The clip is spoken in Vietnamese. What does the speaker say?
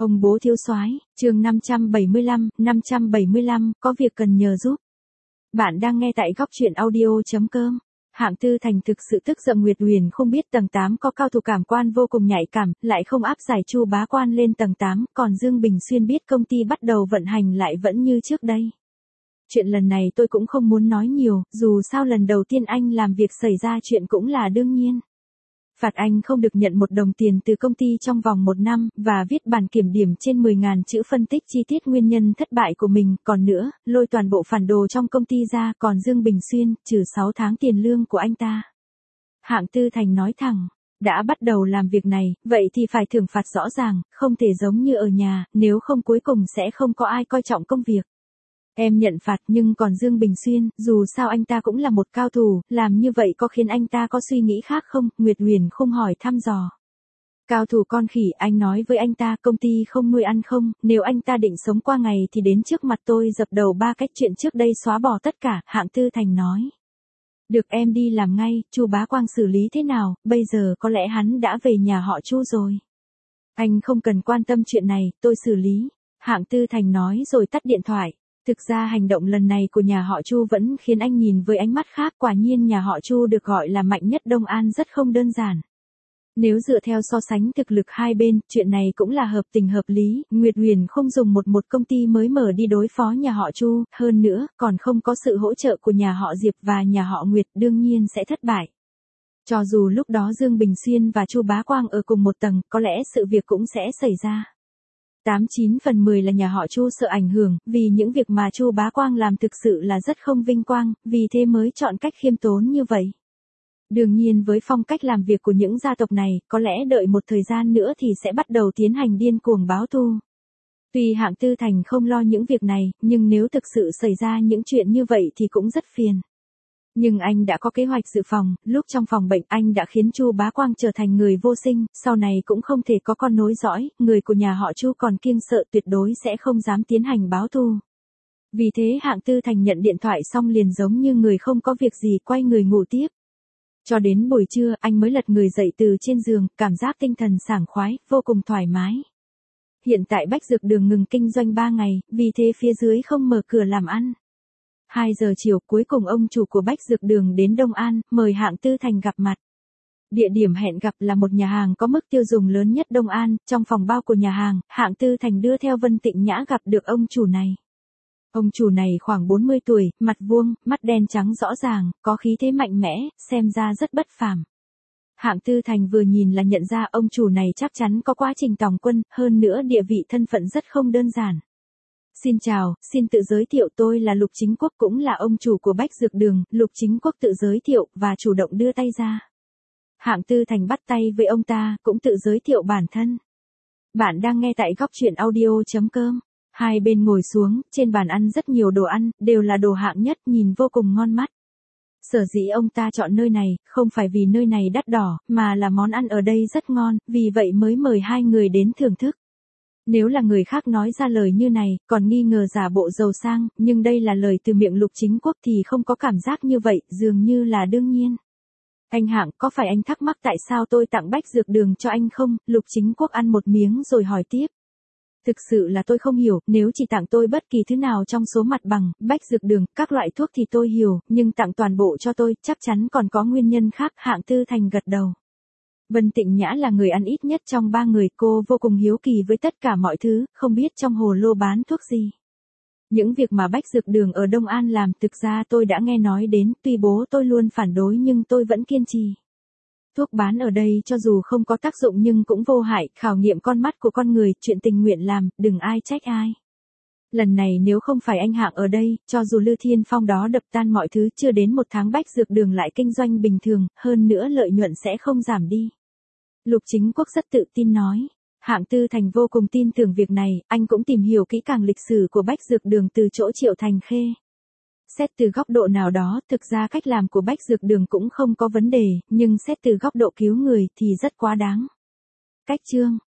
Ông bố thiếu soái, chương 575, có việc cần nhờ giúp. Bạn đang nghe tại góc truyện audio.com. Hạng Tư Thành thực sự tức giận. Nguyệt Huyền không biết tầng 8 có cao thủ cảm quan vô cùng nhạy cảm, lại không áp giải Chu Bá Quan lên tầng 8, còn Dương Bình Xuyên biết công ty bắt đầu vận hành lại vẫn như trước đây. Chuyện lần này tôi cũng không muốn nói nhiều, dù sao lần đầu tiên anh làm việc xảy ra chuyện cũng là đương nhiên. Phạt anh không được nhận 1 đồng tiền từ công ty trong vòng 1 năm, và viết bản kiểm điểm trên 10.000 chữ phân tích chi tiết nguyên nhân thất bại của mình, còn nữa, lôi toàn bộ phản đồ trong công ty ra, còn Dương Bình Xuyên, trừ 6 tháng tiền lương của anh ta. Hạng Tư Thành nói thẳng, đã bắt đầu làm việc này, vậy thì phải thưởng phạt rõ ràng, không thể giống như ở nhà, nếu không cuối cùng sẽ không có ai coi trọng công việc. Em nhận phạt, nhưng còn Dương Bình Xuyên, dù sao anh ta cũng là một cao thủ, làm như vậy có khiến anh ta có suy nghĩ khác không? Nguyệt Huyền không hỏi thăm dò. Cao thủ con khỉ, anh nói với anh ta công ty không nuôi ăn không, nếu anh ta định sống qua ngày thì đến trước mặt tôi dập đầu 3 cách, chuyện trước đây xóa bỏ tất cả, Hạng Tư Thành nói. Được, em đi làm ngay. Chu Bá Quang xử lý thế nào, bây giờ có lẽ hắn đã về nhà họ Chu rồi. Anh không cần quan tâm chuyện này, tôi xử lý, Hạng Tư Thành nói rồi tắt điện thoại. Thực ra hành động lần này của nhà họ Chu vẫn khiến anh nhìn với ánh mắt khác, quả nhiên nhà họ Chu được gọi là mạnh nhất Đông An rất không đơn giản. Nếu dựa theo so sánh thực lực hai bên, chuyện này cũng là hợp tình hợp lý, Nguyệt Huyền không dùng một công ty mới mở đi đối phó nhà họ Chu, hơn nữa, còn không có sự hỗ trợ của nhà họ Diệp và nhà họ Nguyệt, đương nhiên sẽ thất bại. Cho dù lúc đó Dương Bình Xuyên và Chu Bá Quang ở cùng một tầng, có lẽ sự việc cũng sẽ xảy ra. 89 phần 10 là nhà họ Chu sợ ảnh hưởng, vì những việc mà Chu Bá Quang làm thực sự là rất không vinh quang, vì thế mới chọn cách khiêm tốn như vậy. Đương nhiên với phong cách làm việc của những gia tộc này, có lẽ đợi một thời gian nữa thì sẽ bắt đầu tiến hành điên cuồng báo thù. Tuy Hạng Tư Thành không lo những việc này, nhưng nếu thực sự xảy ra những chuyện như vậy thì cũng rất phiền. Nhưng anh đã có kế hoạch dự phòng, lúc trong phòng bệnh anh đã khiến Chu Bá Quang trở thành người vô sinh, sau này cũng không thể có con nối dõi, người của nhà họ Chu còn kiêng sợ tuyệt đối sẽ không dám tiến hành báo thù. Vì thế Hạng Tư Thành nhận điện thoại xong liền giống như người không có việc gì quay người ngủ tiếp. Cho đến buổi trưa anh mới lật người dậy từ trên giường, cảm giác tinh thần sảng khoái, vô cùng thoải mái. Hiện tại Bách Dược Đường ngừng kinh doanh 3 ngày, vì thế phía dưới không mở cửa làm ăn. 2 giờ chiều cuối cùng ông chủ của Bách Dược Đường đến Đông An, mời Hạng Tư Thành gặp mặt. Địa điểm hẹn gặp là một nhà hàng có mức tiêu dùng lớn nhất Đông An, trong phòng bao của nhà hàng, Hạng Tư Thành đưa theo Vân Tịnh Nhã gặp được ông chủ này. Ông chủ này khoảng 40 tuổi, mặt vuông, mắt đen trắng rõ ràng, có khí thế mạnh mẽ, xem ra rất bất phàm. Hạng Tư Thành vừa nhìn là nhận ra ông chủ này chắc chắn có quá trình tòng quân, hơn nữa địa vị thân phận rất không đơn giản. Xin chào, xin tự giới thiệu, tôi là Lục Chính Quốc, cũng là ông chủ của Bách Dược Đường. Lục Chính Quốc tự giới thiệu, và chủ động đưa tay ra. Hạng Tư Thành bắt tay với ông ta, cũng tự giới thiệu bản thân. Bạn đang nghe tại góc truyện audio.com. Hai bên ngồi xuống, trên bàn ăn rất nhiều đồ ăn, đều là đồ hạng nhất, nhìn vô cùng ngon mắt. Sở dĩ ông ta chọn nơi này, không phải vì nơi này đắt đỏ, mà là món ăn ở đây rất ngon, vì vậy mới mời hai người đến thưởng thức. Nếu là người khác nói ra lời như này, còn nghi ngờ giả bộ giàu sang, nhưng đây là lời từ miệng Lục Chính Quốc thì không có cảm giác như vậy, dường như là đương nhiên. Anh Hạng, có phải anh thắc mắc tại sao tôi tặng Bách Dược Đường cho anh không? Lục Chính Quốc ăn một miếng rồi hỏi tiếp. Thực sự là tôi không hiểu, nếu chỉ tặng tôi bất kỳ thứ nào trong số mặt bằng, Bách Dược Đường, các loại thuốc thì tôi hiểu, nhưng tặng toàn bộ cho tôi, chắc chắn còn có nguyên nhân khác. Hạng Tư Thành gật đầu. Vân Tịnh Nhã là người ăn ít nhất trong 3 người, cô vô cùng hiếu kỳ với tất cả mọi thứ, không biết trong hồ lô bán thuốc gì. Những việc mà Bách Dược Đường ở Đông An làm thực ra tôi đã nghe nói đến, tuy bố tôi luôn phản đối nhưng tôi vẫn kiên trì. Thuốc bán ở đây cho dù không có tác dụng nhưng cũng vô hại, khảo nghiệm con mắt của con người, chuyện tình nguyện làm, đừng ai trách ai. Lần này nếu không phải anh Hạng ở đây, cho dù Lư Thiên Phong đó đập tan mọi thứ, chưa đến 1 tháng Bách Dược Đường lại kinh doanh bình thường, hơn nữa lợi nhuận sẽ không giảm đi. Lục Chính Quốc rất tự tin nói. Hạng Tư Thành vô cùng tin tưởng việc này, anh cũng tìm hiểu kỹ càng lịch sử của Bách Dược Đường từ chỗ Triệu Thành Khê. Xét từ góc độ nào đó, thực ra cách làm của Bách Dược Đường cũng không có vấn đề, nhưng xét từ góc độ cứu người thì rất quá đáng. Cách chương